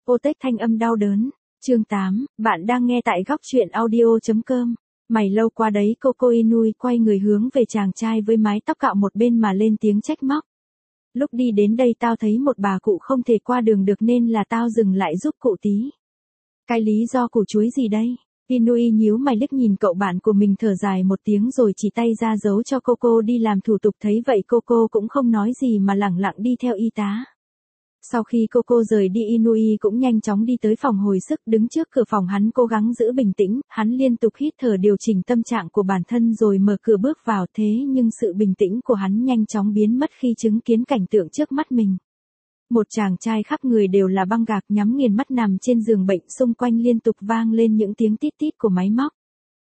Protect thanh âm đau đớn. Chương 8, bạn đang nghe tại góc truyện audio.com. Mày lâu qua đấy, Coco Inui quay người hướng về chàng trai với mái tóc cạo một bên mà lên tiếng trách móc. Lúc đi đến đây tao thấy một bà cụ không thể qua đường được nên là tao dừng lại giúp cụ tí. Cái lý do củ chuối gì đây? Inui nhíu mày liếc nhìn cậu bạn của mình thở dài một tiếng rồi chỉ tay ra dấu cho Coco đi làm thủ tục, thấy vậy Coco cũng không nói gì mà lẳng lặng đi theo y tá. Sau khi Coco rời đi, Inui cũng nhanh chóng đi tới phòng hồi sức, đứng trước cửa phòng hắn cố gắng giữ bình tĩnh, hắn liên tục hít thở điều chỉnh tâm trạng của bản thân rồi mở cửa bước vào, thế nhưng sự bình tĩnh của hắn nhanh chóng biến mất khi chứng kiến cảnh tượng trước mắt mình. Một chàng trai khắp người đều là băng gạc nhắm nghiền mắt nằm trên giường bệnh, xung quanh liên tục vang lên những tiếng tít tít của máy móc.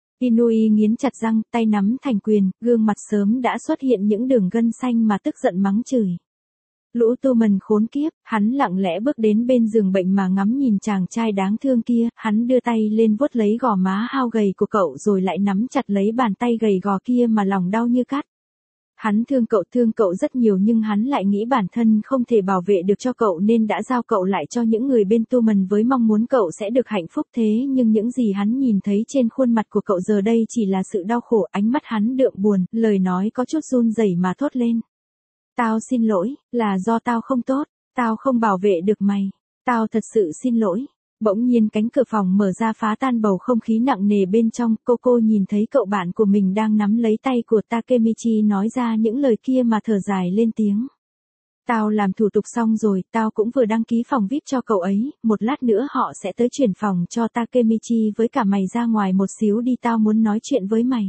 Inui nghiến chặt răng, tay nắm thành quyền, gương mặt sớm đã xuất hiện những đường gân xanh mà tức giận mắng chửi. Lũ tu mần khốn kiếp, hắn lặng lẽ bước đến bên giường bệnh mà ngắm nhìn chàng trai đáng thương kia, hắn đưa tay lên vuốt lấy gò má hao gầy của cậu rồi lại nắm chặt lấy bàn tay gầy gò kia mà lòng đau như cắt. Hắn thương cậu rất nhiều nhưng hắn lại nghĩ bản thân không thể bảo vệ được cho cậu nên đã giao cậu lại cho những người bên tu mần với mong muốn cậu sẽ được hạnh phúc, thế nhưng những gì hắn nhìn thấy trên khuôn mặt của cậu giờ đây chỉ là sự đau khổ, ánh mắt hắn đượm buồn, lời nói có chút run rẩy mà thốt lên. Tao xin lỗi, là do tao không tốt, tao không bảo vệ được mày, tao thật sự xin lỗi. Bỗng nhiên cánh cửa phòng mở ra phá tan bầu không khí nặng nề bên trong, Coco nhìn thấy cậu bạn của mình đang nắm lấy tay của Takemichi nói ra những lời kia mà thở dài lên tiếng. Tao làm thủ tục xong rồi, tao cũng vừa đăng ký phòng VIP cho cậu ấy, một lát nữa họ sẽ tới chuyển phòng cho Takemichi với cả mày ra ngoài một xíu đi, tao muốn nói chuyện với mày.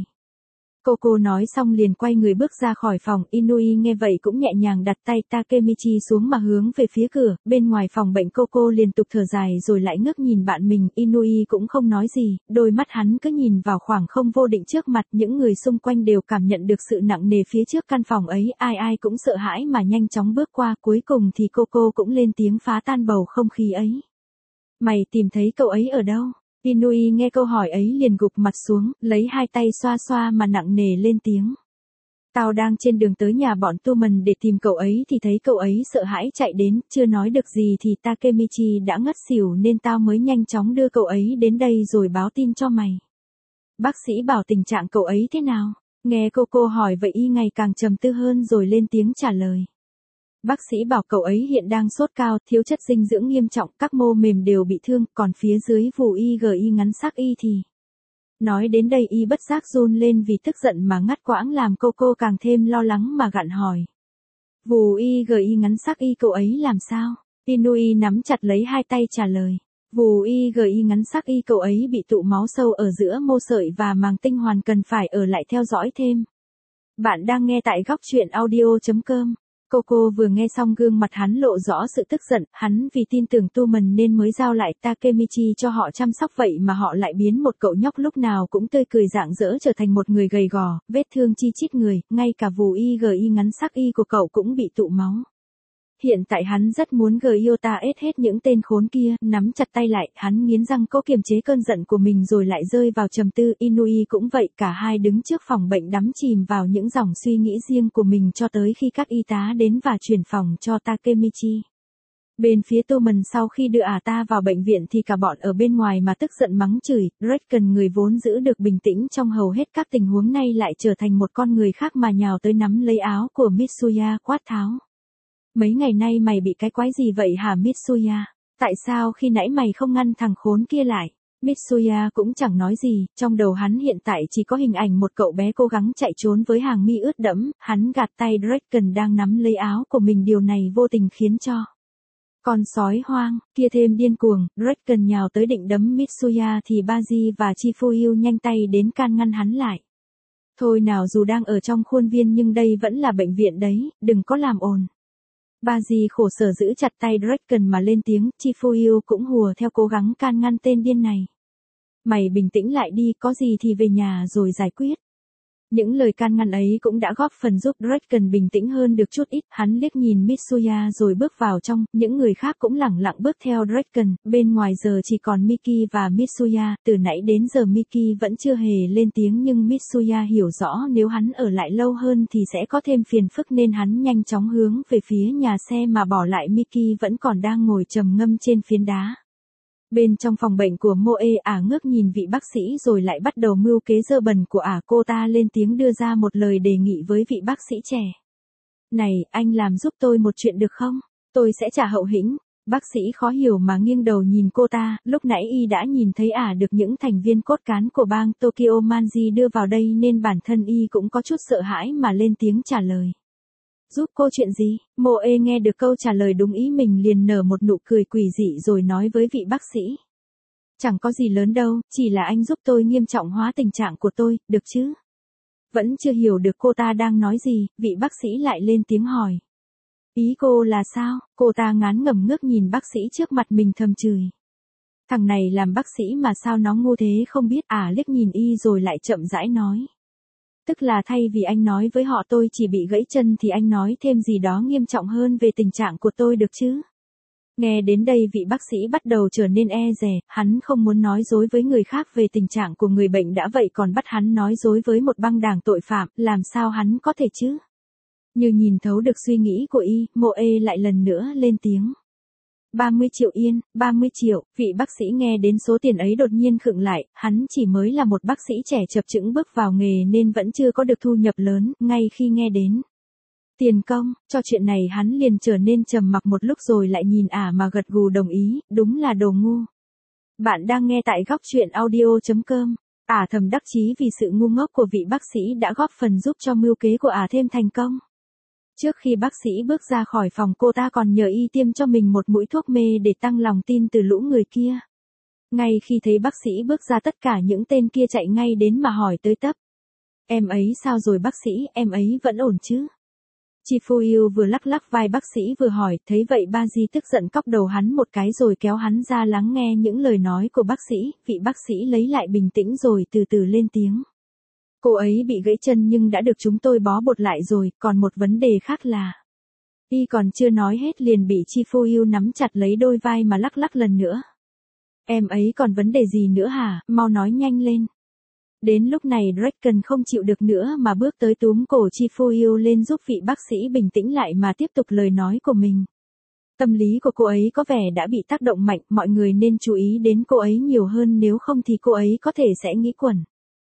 Coco nói xong liền quay người bước ra khỏi phòng, Inui nghe vậy cũng nhẹ nhàng đặt tay Takemichi xuống mà hướng về phía cửa, bên ngoài phòng bệnh Coco liên tục thở dài rồi lại ngước nhìn bạn mình, Inui cũng không nói gì, đôi mắt hắn cứ nhìn vào khoảng không vô định trước mặt, những người xung quanh đều cảm nhận được sự nặng nề phía trước căn phòng ấy, ai cũng sợ hãi mà nhanh chóng bước qua, cuối cùng thì Coco cũng lên tiếng phá tan bầu không khí ấy. Mày tìm thấy cậu ấy ở đâu? Inui nghe câu hỏi ấy liền gục mặt xuống, lấy hai tay xoa xoa mà nặng nề lên tiếng. Tao đang trên đường tới nhà bọn tu mần để tìm cậu ấy thì thấy cậu ấy sợ hãi chạy đến, chưa nói được gì thì Takemichi đã ngất xỉu nên tao mới nhanh chóng đưa cậu ấy đến đây rồi báo tin cho mày. Bác sĩ bảo tình trạng cậu ấy thế nào? Nghe Coco hỏi vậy y ngày càng trầm tư hơn rồi lên tiếng trả lời. Bác sĩ bảo cậu ấy hiện đang sốt cao, thiếu chất dinh dưỡng nghiêm trọng, các mô mềm đều bị thương, còn phía dưới vù y ngắn sắc y thì. Nói đến đây y bất giác run lên vì tức giận mà ngắt quãng làm Coco càng thêm lo lắng mà gặng hỏi. Vù y ngắn sắc y cậu ấy làm sao? Inui nắm chặt lấy hai tay trả lời. Vù y ngắn sắc y cậu ấy bị tụ máu sâu ở giữa mô sợi và màng tinh hoàn, cần phải ở lại theo dõi thêm. Bạn đang nghe tại góc truyện audio.com. Coco vừa nghe xong gương mặt hắn lộ rõ sự tức giận, hắn vì tin tưởng tu mần nên mới giao lại Takemichi cho họ chăm sóc, vậy mà họ lại biến một cậu nhóc lúc nào cũng tươi cười rạng rỡ trở thành một người gầy gò, vết thương chi chít người, ngay cả vù y ngắn sắc y của cậu cũng bị tụ máu. Hiện tại hắn rất muốn Gyota hết những tên khốn kia, nắm chặt tay lại, hắn nghiến răng cố kiềm chế cơn giận của mình rồi lại rơi vào trầm tư, Inui cũng vậy, cả hai đứng trước phòng bệnh đắm chìm vào những dòng suy nghĩ riêng của mình cho tới khi các y tá đến và chuyển phòng cho Takemichi. Bên phía tu mần sau khi đưa ta vào bệnh viện thì cả bọn ở bên ngoài mà tức giận mắng chửi, Draken người vốn giữ được bình tĩnh trong hầu hết các tình huống nay lại trở thành một con người khác mà nhào tới nắm lấy áo của Mitsuya quát tháo. Mấy ngày nay mày bị cái quái gì vậy hả Mitsuya? Tại sao khi nãy mày không ngăn thằng khốn kia lại? Mitsuya cũng chẳng nói gì, trong đầu hắn hiện tại chỉ có hình ảnh một cậu bé cố gắng chạy trốn với hàng mi ướt đẫm, hắn gạt tay Draken đang nắm lấy áo của mình, điều này vô tình khiến cho con sói hoang kia thêm điên cuồng, Draken nhào tới định đấm Mitsuya thì Baji và Chifuyu nhanh tay đến can ngăn hắn lại. Thôi nào, dù đang ở trong khuôn viên nhưng đây vẫn là bệnh viện đấy, đừng có làm ồn. Baji khổ sở giữ chặt tay Draken mà lên tiếng, Chifuyu cũng hùa theo cố gắng can ngăn tên điên này. Mày bình tĩnh lại đi, có gì thì về nhà rồi giải quyết. Những lời can ngăn ấy cũng đã góp phần giúp Draken bình tĩnh hơn được chút ít, hắn liếc nhìn Mitsuya rồi bước vào trong, những người khác cũng lẳng lặng bước theo Draken, bên ngoài giờ chỉ còn Miki và Mitsuya, từ nãy đến giờ Miki vẫn chưa hề lên tiếng nhưng Mitsuya hiểu rõ nếu hắn ở lại lâu hơn thì sẽ có thêm phiền phức nên hắn nhanh chóng hướng về phía nhà xe mà bỏ lại Miki vẫn còn đang ngồi trầm ngâm trên phiến đá. Bên trong phòng bệnh của Moe ngước nhìn vị bác sĩ rồi lại bắt đầu mưu kế dơ bẩn của cô ta lên tiếng đưa ra một lời đề nghị với vị bác sĩ trẻ. Này, anh làm giúp tôi một chuyện được không? Tôi sẽ trả hậu hĩnh. Bác sĩ khó hiểu mà nghiêng đầu nhìn cô ta, lúc nãy y đã nhìn thấy được những thành viên cốt cán của bang Tokyo Manji đưa vào đây nên bản thân y cũng có chút sợ hãi mà lên tiếng trả lời. Giúp cô chuyện gì? Moe nghe được câu trả lời đúng ý mình liền nở một nụ cười quỷ dị rồi nói với vị bác sĩ. Chẳng có gì lớn đâu, chỉ là anh giúp tôi nghiêm trọng hóa tình trạng của tôi, được chứ? Vẫn chưa hiểu được cô ta đang nói gì, vị bác sĩ lại lên tiếng hỏi. Ý cô là sao? Cô ta ngán ngẩm ngước nhìn bác sĩ trước mặt mình thầm chửi. Thằng này làm bác sĩ mà sao nó ngu thế không biết liếc nhìn y rồi lại chậm rãi nói. Tức là thay vì anh nói với họ tôi chỉ bị gãy chân thì anh nói thêm gì đó nghiêm trọng hơn về tình trạng của tôi được chứ? Nghe đến đây vị bác sĩ bắt đầu trở nên e dè, hắn không muốn nói dối với người khác về tình trạng của người bệnh đã vậy còn bắt hắn nói dối với một băng đảng tội phạm, làm sao hắn có thể chứ? Như nhìn thấu được suy nghĩ của y, Moe lại lần nữa lên tiếng. 30 triệu yên, 30 triệu, vị bác sĩ nghe đến số tiền ấy đột nhiên khựng lại, hắn chỉ mới là một bác sĩ trẻ chập chững bước vào nghề nên vẫn chưa có được thu nhập lớn, ngay khi nghe đến tiền công, cho chuyện này hắn liền trở nên trầm mặc một lúc rồi lại nhìn mà gật gù đồng ý, đúng là đồ ngu. Bạn đang nghe tại góc truyện audio.com. Thầm đắc chí vì sự ngu ngốc của vị bác sĩ đã góp phần giúp cho mưu kế của thêm thành công. Trước khi bác sĩ bước ra khỏi phòng cô ta còn nhờ y tiêm cho mình một mũi thuốc mê để tăng lòng tin từ lũ người kia. Ngay khi thấy bác sĩ bước ra tất cả những tên kia chạy ngay đến mà hỏi tới tấp. Em ấy sao rồi bác sĩ, em ấy vẫn ổn chứ? Chifuyu vừa lắc lắc vai bác sĩ vừa hỏi, thấy vậy Baji tức giận cóc đầu hắn một cái rồi kéo hắn ra lắng nghe những lời nói của bác sĩ, vị bác sĩ lấy lại bình tĩnh rồi từ từ lên tiếng. Cô ấy bị gãy chân nhưng đã được chúng tôi bó bột lại rồi, còn một vấn đề khác là... Y còn chưa nói hết liền bị Chifuyu nắm chặt lấy đôi vai mà lắc lắc lần nữa. Em ấy còn vấn đề gì nữa hả, mau nói nhanh lên. Đến lúc này Draken không chịu được nữa mà bước tới túm cổ Chifuyu lên giúp vị bác sĩ bình tĩnh lại mà tiếp tục lời nói của mình. Tâm lý của cô ấy có vẻ đã bị tác động mạnh, mọi người nên chú ý đến cô ấy nhiều hơn nếu không thì cô ấy có thể sẽ nghĩ quẩn.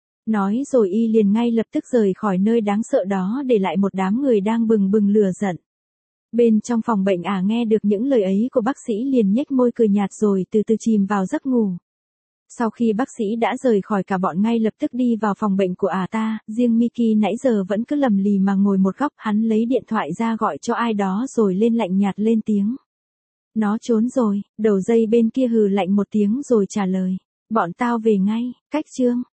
Nói rồi y liền ngay lập tức rời khỏi nơi đáng sợ đó để lại một đám người đang bừng bừng lửa giận. Bên trong phòng bệnh nghe được những lời ấy của bác sĩ liền nhếch môi cười nhạt rồi từ từ chìm vào giấc ngủ. Sau khi bác sĩ đã rời khỏi cả bọn ngay lập tức đi vào phòng bệnh của ta, riêng Miki nãy giờ vẫn cứ lầm lì mà ngồi một góc hắn lấy điện thoại ra gọi cho ai đó rồi lên lạnh nhạt lên tiếng. Nó trốn rồi, đầu dây bên kia hừ lạnh một tiếng rồi trả lời. Bọn tao về ngay, cách chương.